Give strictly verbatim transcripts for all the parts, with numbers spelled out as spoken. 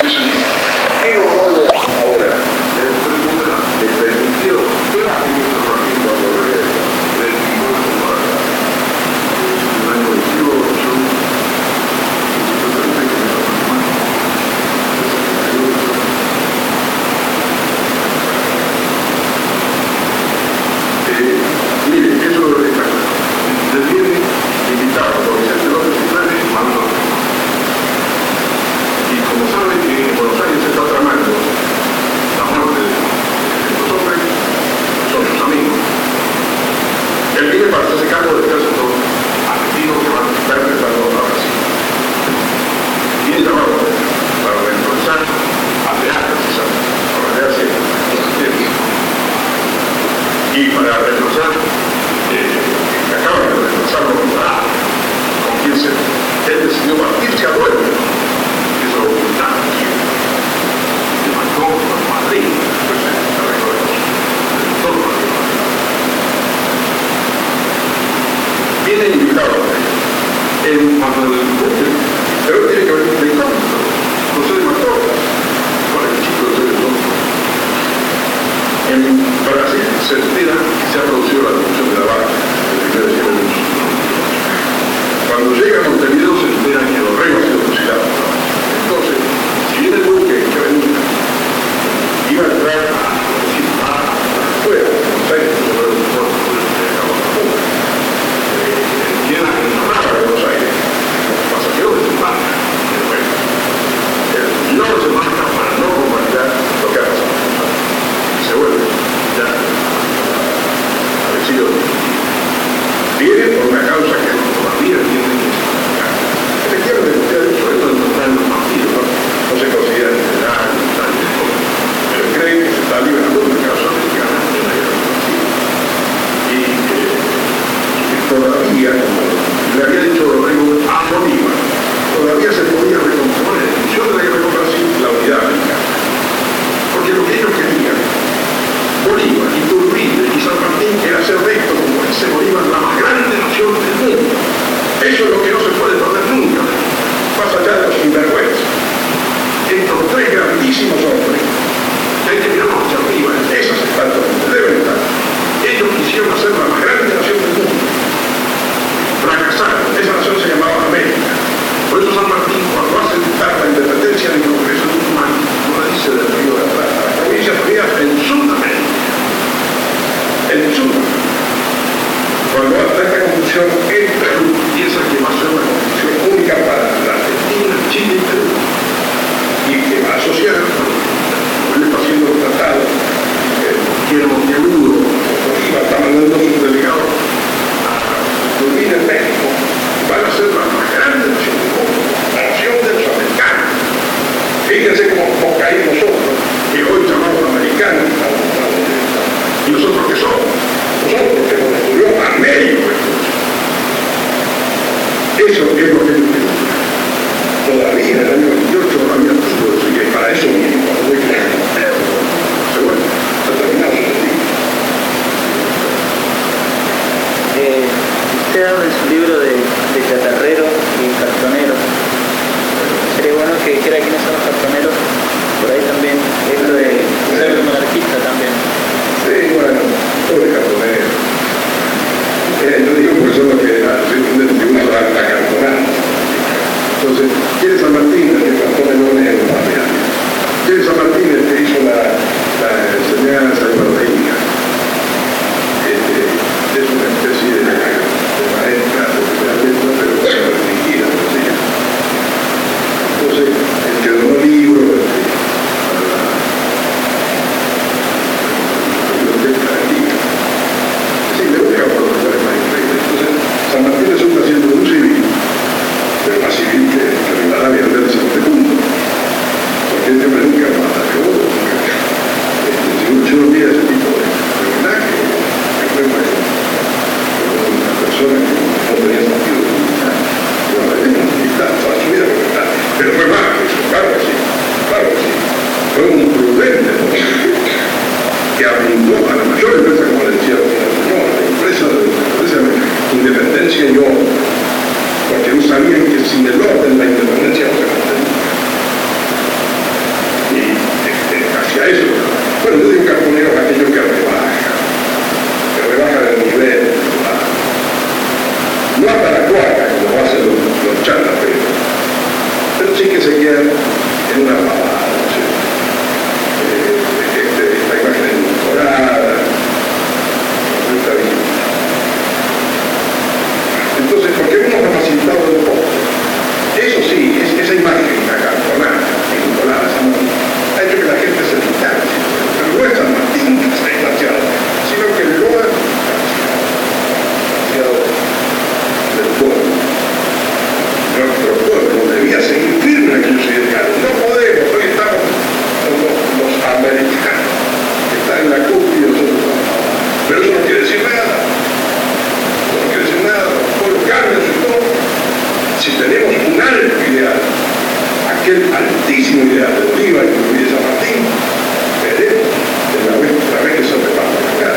porque no sabían que sin el orden la independencia no se mantenía. de Bolívar y de San Martín, veremos de la vez, la vez que se reparte acá.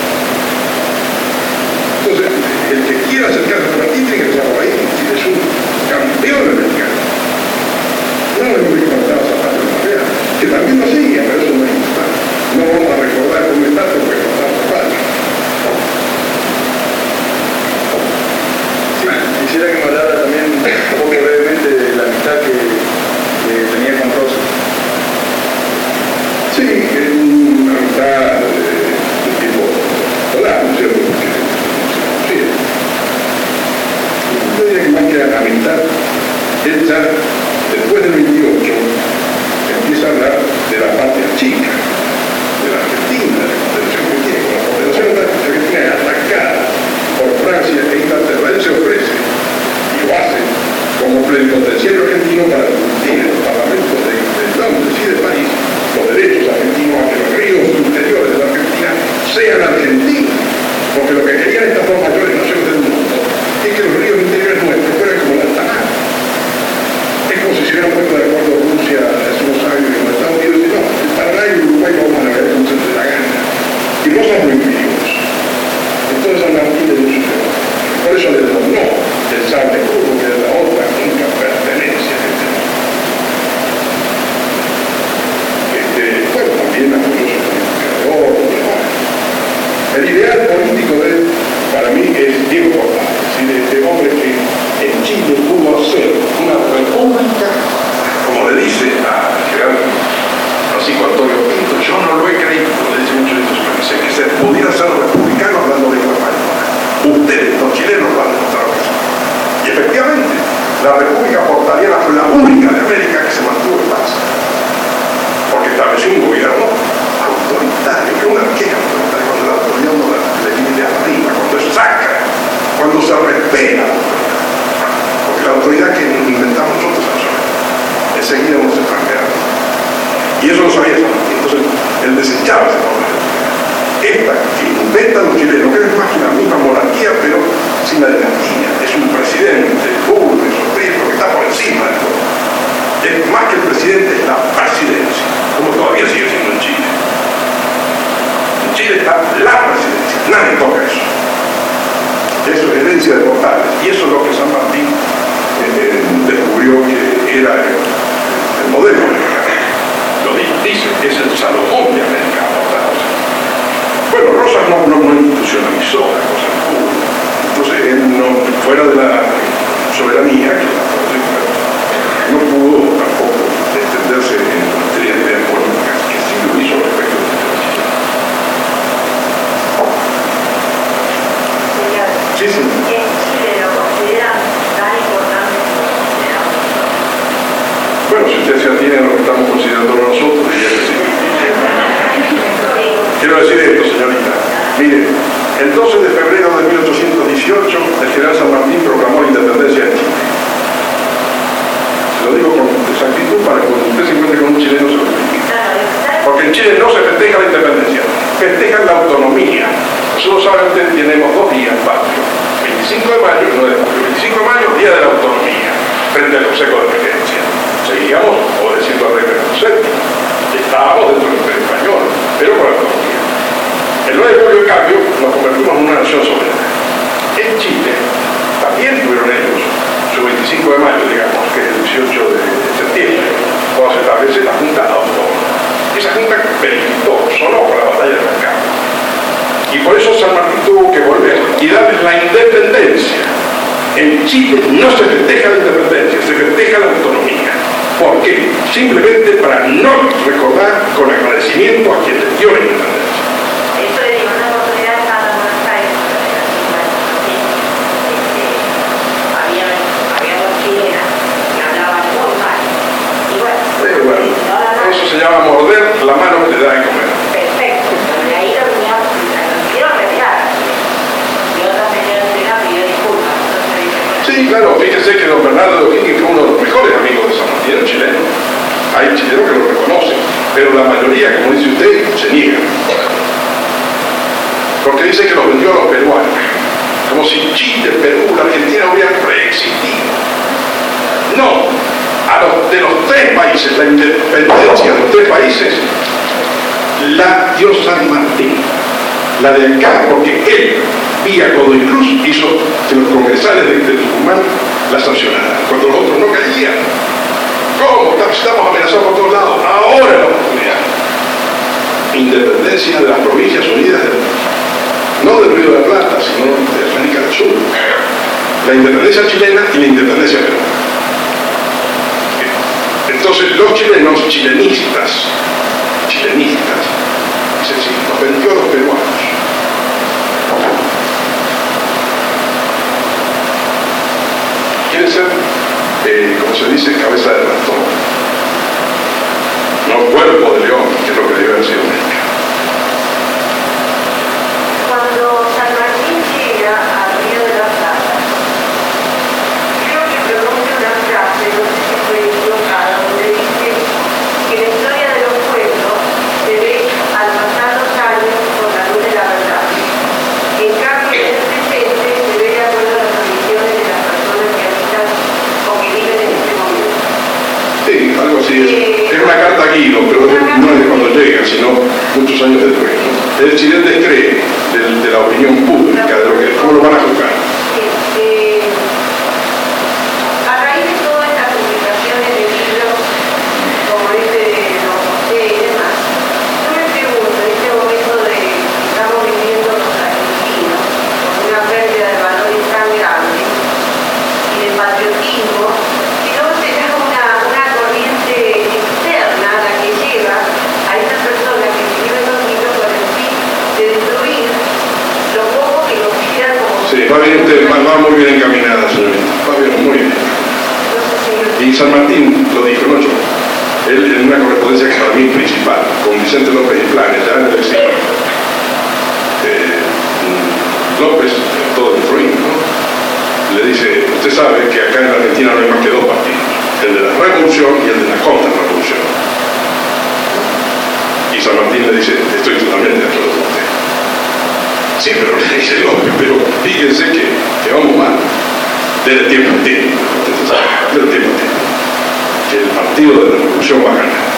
Entonces, el que quiera acercarse a San Martín tiene que empezar por ahí, si es un campeón americano. No es muy importante Zapata de Marea, que también lo sigue, pero eso no es importante. No vamos a recordar cómo está porque no está Zapata. Sí, quisiera que me hablara también un poco brevemente de la amistad que, que tenía con Rosa. Sí, es una amistad de, de tipo solar, ¿no es cierto? Porque sí. Yo diría que más que amistad, él ya, después del veintiocho, empieza a hablar de la patria chica, de la Argentina, de la Confederación Argentina. Con la Confederación Argentina es atacada por Francia e Inglaterra, él se ofrece y lo hace como plenipotenciario argentino para discutir en los parlamentos de, de Londres y de París los derechos argentinos a que los ríos interiores de la Argentina sean argentinos, porque lo que querían estas dos mayores naciones del mundo es que los ríos interiores nuestros fueran como la Alta Mar. Es como si se hubieran puesto de acuerdo Rusia hace unos años y los Estados Unidos dicen, no, el Paraná y Uruguay vamos a navegar como se les dé la gana. Y no son muy fríos. Entonces San Martín le dio su tema. Por eso le donó el sable puro, que es la otra única pertenencia que tenemos. Este, bueno, también apoyó su planificador y demás. El ideal político de él, para mí, es Diego Portales, es decir, este hombre que en Chile pudo hacer una república, como le dice a Gerardo Francisco Antonio Pinto, yo no lo he creído, lo dice mucho de estos países, que se pudiera ser republicano hablando de español. Ustedes, los chilenos, lo han demostrado que sí. Y efectivamente, la República Portaliana fue la única de América que se mantuvo en paz. Porque estableció un gobierno autoritario, que una queja autoritaria, cuando la autoridad no le viene de arriba, cuando es sacra, cuando se respeta. Porque la autoridad que inventamos nosotros es enseguida unos extranjeros. Y eso lo sabía San Martín. Entonces, él desechaba ese problema. Esta que inventan los chilenos, que es más que la misma monarquía, pero sin la dinastía. Es un presidente puro, esotérico, que está por encima de todo. Es más que el presidente, es la presidencia, como todavía sigue siendo en Chile. En Chile está la presidencia, nadie toca eso. Eso es herencia de Portales, y eso es lo que San Martín eh, descubrió que era el, el modelo americano. Lo dice, es el Salomón de América. Bueno, Rosas no, no, no institucionalizó la cosa en Cuba. Entonces él no, fuera de la soberanía, que no pudo tampoco extenderse en materia de ideas políticas, que sí lo hizo respecto de la Chile. Sí, sí. ¿En Chile lo consideran tan importante como consideramos nosotros? Bueno, si usted se atiene a lo que estamos considerando nosotros, diría que sí. Quiero decir esto, señorita. Mire, el doce de febrero de mil ochocientos dieciocho, el general San Martín proclamó la independencia de Chile. Se lo digo con exactitud para que cuando usted se encuentre con un chileno se lo explique. Porque en Chile no se festeja la independencia, festejan la autonomía. Nosotros saben que tenemos dos días patrios. veinticinco de mayo, no de julio, veinticinco de mayo, día de la autonomía, frente al Consejo de Regencia. Seguíamos obedeciendo al rey Fernando séptimo. Estábamos dentro del Imperio Español, pero con la autonomía. El nueve de julio, en cambio, nos convertimos en una nación soberana. En Chile también tuvieron ellos su veinticinco de mayo, digamos, que es el dieciocho de septiembre, cuando se establece la Junta Autónoma. Esa Junta verificó, sonó con la batalla de Rancagua. Y por eso San Martín tuvo que volver y darles la independencia. En Chile no se festeja la independencia, se festeja la autonomía. ¿Por qué? Simplemente para no recordar con agradecimiento a quien les dio la independencia. Eso de una oportunidad estaba en Buenos Aires, había, había dos chilenas que hablaban muy mal. Y bueno, Eh, bueno, eso se llama morder la mano que te da de comer. perfecto, pero de ahí lo teníamos, lo quiero retirar. Yo también era chilena, pidió disculpas. Sí, claro, fíjese que don Bernardo de O'Higgins fue uno de los mejores amigos de San Martín, era chileno. Hay chilenos que lo reconocen, pero la mayoría, como dice usted, se niegan. Porque dice que los vendió a los peruanos, como si Chile, Perú, la Argentina hubieran preexistido. No, a los, de los tres países, la independencia de los tres países, la dio San Martín, la de acá, porque él, vía Godoy Cruz, hizo que los congresales de, de Tucumán la sancionaran, cuando los otros no caían. ¿Cómo? Estamos amenazados por todos lados. Ahora la oportunidad. Independencia de las Provincias Unidas, del, no del Río de la Plata, sino de América del Sur. La independencia chilena y la independencia peruana. Entonces los chilenos, chilenistas, chilenistas, dicen sí, nos vendió a los peruanos. Quieren ser, eh, como se dice, cabeza de ratón, no cuerpo de león, que es lo que debe haber sido América. Cuando San Martín llega al Río de la Plata, creo que pronuncia una frase, no sé si fue equivocada, donde dice que la historia de los pueblos se ve al pasar los años con la luz de la verdad. En cambio, en el presente se ve de acuerdo a las condiciones de las personas que habitan o que viven en este momento. Sí, algo así es. Es una carta a Guido, pero no es de cuando llega, sino muchos años después, ¿no? El chileno descree de, de la opinión pública, de lo que, cómo lo van a juzgar. Eh, a raíz de todas estas publicaciones de libros, como este de Don José y demás, yo me pregunto, en este momento de que estamos viviendo los argentinos, con una pérdida de valores tan grande y de patriotismo, si no será una, una corriente externa la que lleva a estas personas que escriben los libros con el fin de destruir lo poco que nos queda como... Sí, va bien usted, va, va muy bien encaminada, señorita. Va bien, muy bien. Y San Martín lo dijo, ¿no? Yo, él en una correspondencia que para mí principal, con Vicente López y Planes, ya en el exilio. Eh, López, todo el ruin, ¿no? Le dice, usted sabe que acá en la Argentina no hay más que dos partidos, el de la revolución y el de la contrarrevolución. Y San Martín le dice, estoy totalmente de acuerdo con usted. Sí, pero le dice López, pero fíjense que, que vamos mal. Desde tiempo en tiempo, desde tiempo en tiempo, que el partido de la revolución va a ganar.